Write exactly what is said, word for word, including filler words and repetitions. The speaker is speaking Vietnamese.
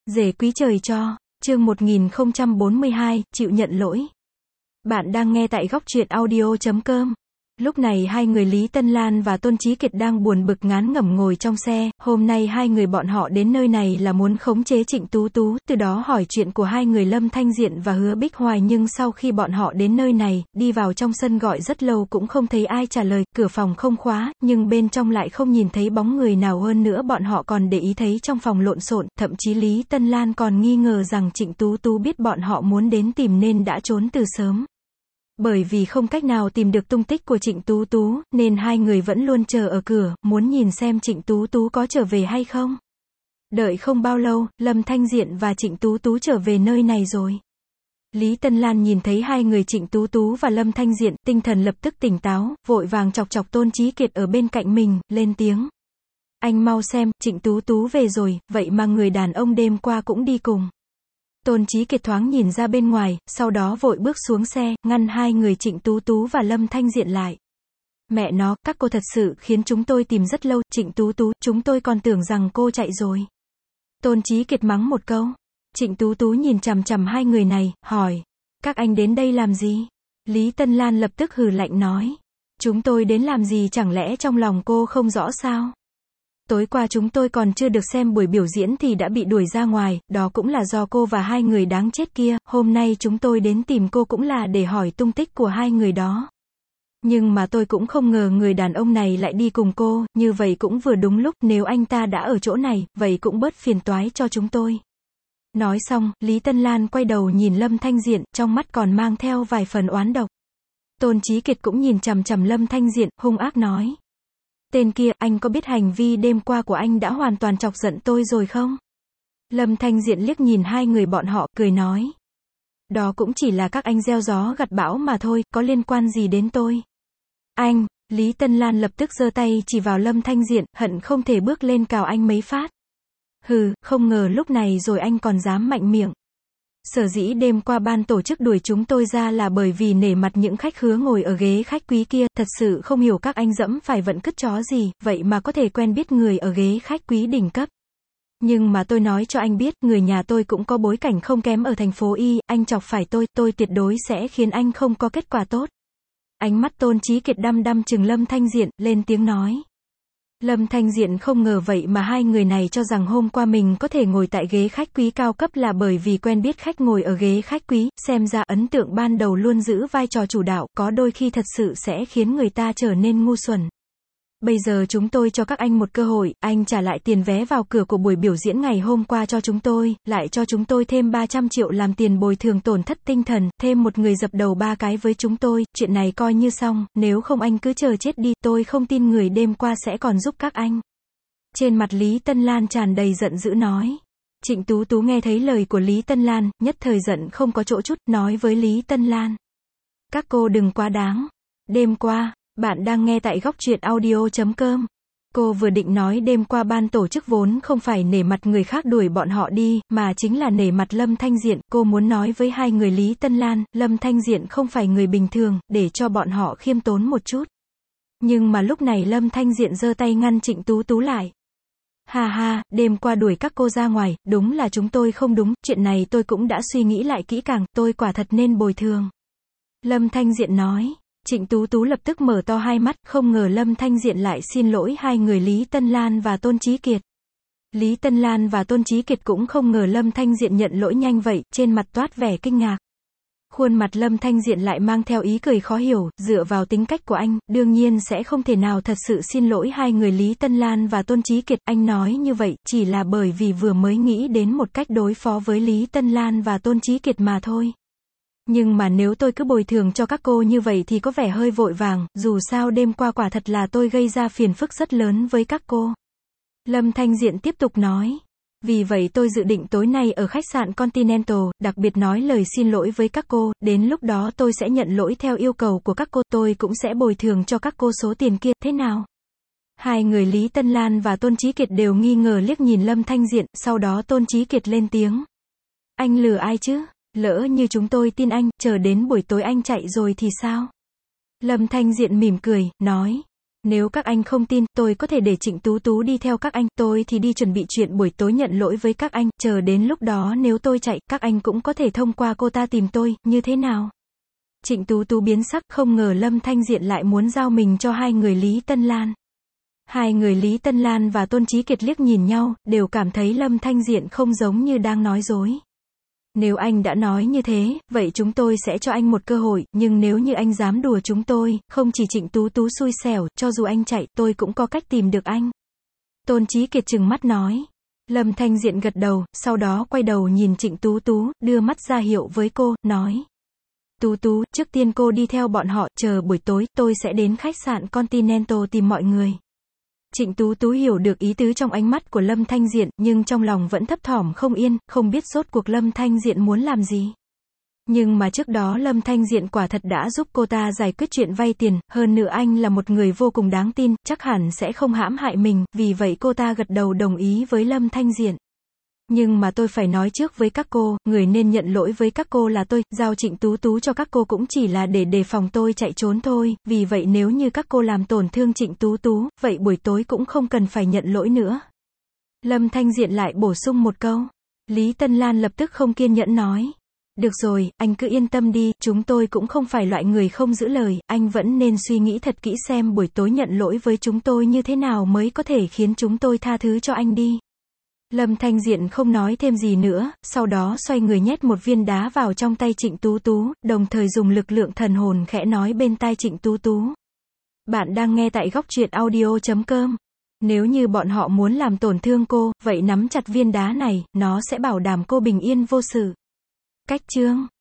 Rể quý trời cho, chương một nghìn không trăm bốn mươi hai, chịu nhận lỗi. Bạn đang nghe tại góc truyện audio chấm com. Lúc này hai người Lý Tân Lan và Tôn Chí Kiệt đang buồn bực ngán ngẩm ngồi trong xe, hôm nay hai người bọn họ đến nơi này là muốn khống chế Trịnh Tú Tú, từ đó hỏi chuyện của hai người Lâm Thanh Diện và Hứa Bích Hoài, nhưng sau khi bọn họ đến nơi này, đi vào trong sân gọi rất lâu cũng không thấy ai trả lời, cửa phòng không khóa, nhưng bên trong lại không nhìn thấy bóng người nào, hơn nữa bọn họ còn để ý thấy trong phòng lộn xộn, thậm chí Lý Tân Lan còn nghi ngờ rằng Trịnh Tú Tú biết bọn họ muốn đến tìm nên đã trốn từ sớm. Bởi vì không cách nào tìm được tung tích của Trịnh Tú Tú, nên hai người vẫn luôn chờ ở cửa, muốn nhìn xem Trịnh Tú Tú có trở về hay không. Đợi không bao lâu, Lâm Thanh Diện và Trịnh Tú Tú trở về nơi này rồi. Lý Tân Lan nhìn thấy hai người Trịnh Tú Tú và Lâm Thanh Diện, tinh thần lập tức tỉnh táo, vội vàng chọc chọc Tôn Chí Kiệt ở bên cạnh mình, lên tiếng. Anh mau xem, Trịnh Tú Tú về rồi, vậy mà người đàn ông đêm qua cũng đi cùng. Tôn Chí Kiệt thoáng nhìn ra bên ngoài, sau đó vội bước xuống xe, ngăn hai người Trịnh Tú Tú và Lâm Thanh Diện lại. Mẹ nó, các cô thật sự khiến chúng tôi tìm rất lâu, Trịnh Tú Tú, chúng tôi còn tưởng rằng cô chạy rồi. Tôn Chí Kiệt mắng một câu. Trịnh Tú Tú nhìn chằm chằm hai người này, hỏi. Các anh đến đây làm gì? Lý Tân Lan lập tức hừ lạnh nói. Chúng tôi đến làm gì, chẳng lẽ trong lòng cô không rõ sao? Tối qua chúng tôi còn chưa được xem buổi biểu diễn thì đã bị đuổi ra ngoài, đó cũng là do cô và hai người đáng chết kia, hôm nay chúng tôi đến tìm cô cũng là để hỏi tung tích của hai người đó. Nhưng mà tôi cũng không ngờ người đàn ông này lại đi cùng cô, như vậy cũng vừa đúng lúc, nếu anh ta đã ở chỗ này, vậy cũng bớt phiền toái cho chúng tôi. Nói xong, Lý Tân Lan quay đầu nhìn Lâm Thanh Diện, trong mắt còn mang theo vài phần oán độc. Tôn Chí Kiệt cũng nhìn chằm chằm Lâm Thanh Diện, hung ác nói. Tên kia, anh có biết hành vi đêm qua của anh đã hoàn toàn chọc giận tôi rồi không? Lâm Thanh Diện liếc nhìn hai người bọn họ, cười nói. Đó cũng chỉ là các anh gieo gió gặt bão mà thôi, có liên quan gì đến tôi? Anh, Lý Tân Lan lập tức giơ tay chỉ vào Lâm Thanh Diện, hận không thể bước lên cào anh mấy phát. Hừ, không ngờ lúc này rồi anh còn dám mạnh miệng. Sở dĩ đêm qua ban tổ chức đuổi chúng tôi ra là bởi vì nể mặt những khách khứa ngồi ở ghế khách quý kia, thật sự không hiểu các anh dẫm phải vận cứt chó gì, vậy mà có thể quen biết người ở ghế khách quý đỉnh cấp. Nhưng mà tôi nói cho anh biết, người nhà tôi cũng có bối cảnh không kém ở thành phố Y, anh chọc phải tôi, tôi tuyệt đối sẽ khiến anh không có kết quả tốt. Ánh mắt Tôn Chí Kiệt đăm đăm trừng Lâm Thanh Diện, lên tiếng nói. Lâm Thanh Diện không ngờ vậy mà hai người này cho rằng hôm qua mình có thể ngồi tại ghế khách quý cao cấp là bởi vì quen biết khách ngồi ở ghế khách quý, xem ra ấn tượng ban đầu luôn giữ vai trò chủ đạo, có đôi khi thật sự sẽ khiến người ta trở nên ngu xuẩn. Bây giờ chúng tôi cho các anh một cơ hội, anh trả lại tiền vé vào cửa của buổi biểu diễn ngày hôm qua cho chúng tôi, lại cho chúng tôi thêm ba trăm triệu làm tiền bồi thường tổn thất tinh thần, thêm một người dập đầu ba cái với chúng tôi, chuyện này coi như xong, nếu không anh cứ chờ chết đi, tôi không tin người đêm qua sẽ còn giúp các anh. Trên mặt Lý Tân Lan tràn đầy giận dữ nói. Trịnh Tú Tú nghe thấy lời của Lý Tân Lan, nhất thời giận không có chỗ chút, nói với Lý Tân Lan. Các cô đừng quá đáng. Đêm qua, bạn đang nghe tại góc truyện audio chấm com. Cô vừa định nói đêm qua ban tổ chức vốn không phải nể mặt người khác đuổi bọn họ đi, mà chính là nể mặt Lâm Thanh Diện, cô muốn nói với hai người Lý Tân Lan, Lâm Thanh Diện không phải người bình thường, để cho bọn họ khiêm tốn một chút. Nhưng mà lúc này Lâm Thanh Diện giơ tay ngăn Trịnh Tú Tú lại. Ha ha, đêm qua đuổi các cô ra ngoài, đúng là chúng tôi không đúng, chuyện này tôi cũng đã suy nghĩ lại kỹ càng, tôi quả thật nên bồi thường. Lâm Thanh Diện nói. Trịnh Tú Tú lập tức mở to hai mắt, không ngờ Lâm Thanh Diện lại xin lỗi hai người Lý Tân Lan và Tôn Chí Kiệt. Lý Tân Lan và Tôn Chí Kiệt cũng không ngờ Lâm Thanh Diện nhận lỗi nhanh vậy, trên mặt toát vẻ kinh ngạc. Khuôn mặt Lâm Thanh Diện lại mang theo ý cười khó hiểu, dựa vào tính cách của anh, đương nhiên sẽ không thể nào thật sự xin lỗi hai người Lý Tân Lan và Tôn Chí Kiệt, anh nói như vậy, chỉ là bởi vì vừa mới nghĩ đến một cách đối phó với Lý Tân Lan và Tôn Chí Kiệt mà thôi. Nhưng mà nếu tôi cứ bồi thường cho các cô như vậy thì có vẻ hơi vội vàng, dù sao đêm qua quả thật là tôi gây ra phiền phức rất lớn với các cô. Lâm Thanh Diện tiếp tục nói. Vì vậy tôi dự định tối nay ở khách sạn Continental, đặc biệt nói lời xin lỗi với các cô, đến lúc đó tôi sẽ nhận lỗi theo yêu cầu của các cô, tôi cũng sẽ bồi thường cho các cô số tiền kia, thế nào? Hai người Lý Tân Lan và Tôn Chí Kiệt đều nghi ngờ liếc nhìn Lâm Thanh Diện, sau đó Tôn Chí Kiệt lên tiếng. Anh lừa ai chứ? Lỡ như chúng tôi tin anh, chờ đến buổi tối anh chạy rồi thì sao? Lâm Thanh Diện mỉm cười, nói. Nếu các anh không tin, tôi có thể để Trịnh Tú Tú đi theo các anh, tôi thì đi chuẩn bị chuyện buổi tối nhận lỗi với các anh, chờ đến lúc đó nếu tôi chạy, các anh cũng có thể thông qua cô ta tìm tôi, như thế nào? Trịnh Tú Tú biến sắc, không ngờ Lâm Thanh Diện lại muốn giao mình cho hai người Lý Tân Lan. Hai người Lý Tân Lan và Tôn Chí Kiệt liếc nhìn nhau, đều cảm thấy Lâm Thanh Diện không giống như đang nói dối. Nếu anh đã nói như thế, vậy chúng tôi sẽ cho anh một cơ hội, nhưng nếu như anh dám đùa chúng tôi, không chỉ Trịnh Tú Tú xui xẻo, cho dù anh chạy, tôi cũng có cách tìm được anh. Tôn Chí Kiệt trừng mắt nói. Lâm Thanh Diện gật đầu, sau đó quay đầu nhìn Trịnh Tú Tú, đưa mắt ra hiệu với cô, nói. Tú Tú, trước tiên cô đi theo bọn họ, chờ buổi tối, tôi sẽ đến khách sạn Continental tìm mọi người. Trịnh Tú Tú hiểu được ý tứ trong ánh mắt của Lâm Thanh Diện, nhưng trong lòng vẫn thấp thỏm không yên, không biết rốt cuộc Lâm Thanh Diện muốn làm gì. Nhưng mà trước đó Lâm Thanh Diện quả thật đã giúp cô ta giải quyết chuyện vay tiền, hơn nữa anh là một người vô cùng đáng tin, chắc hẳn sẽ không hãm hại mình, vì vậy cô ta gật đầu đồng ý với Lâm Thanh Diện. Nhưng mà tôi phải nói trước với các cô, người nên nhận lỗi với các cô là tôi, giao Trịnh Tú Tú cho các cô cũng chỉ là để đề phòng tôi chạy trốn thôi, vì vậy nếu như các cô làm tổn thương Trịnh Tú Tú, vậy buổi tối cũng không cần phải nhận lỗi nữa. Lâm Thanh Diện lại bổ sung một câu. Lý Tân Lan lập tức không kiên nhẫn nói. Được rồi, anh cứ yên tâm đi, chúng tôi cũng không phải loại người không giữ lời, anh vẫn nên suy nghĩ thật kỹ xem buổi tối nhận lỗi với chúng tôi như thế nào mới có thể khiến chúng tôi tha thứ cho anh đi. Lâm Thanh Diện không nói thêm gì nữa, sau đó xoay người nhét một viên đá vào trong tay Trịnh Tú Tú, đồng thời dùng lực lượng thần hồn khẽ nói bên tai Trịnh Tú Tú. Bạn đang nghe tại góc truyện audio chấm com. Nếu như bọn họ muốn làm tổn thương cô, vậy nắm chặt viên đá này, nó sẽ bảo đảm cô bình yên vô sự. Cách chương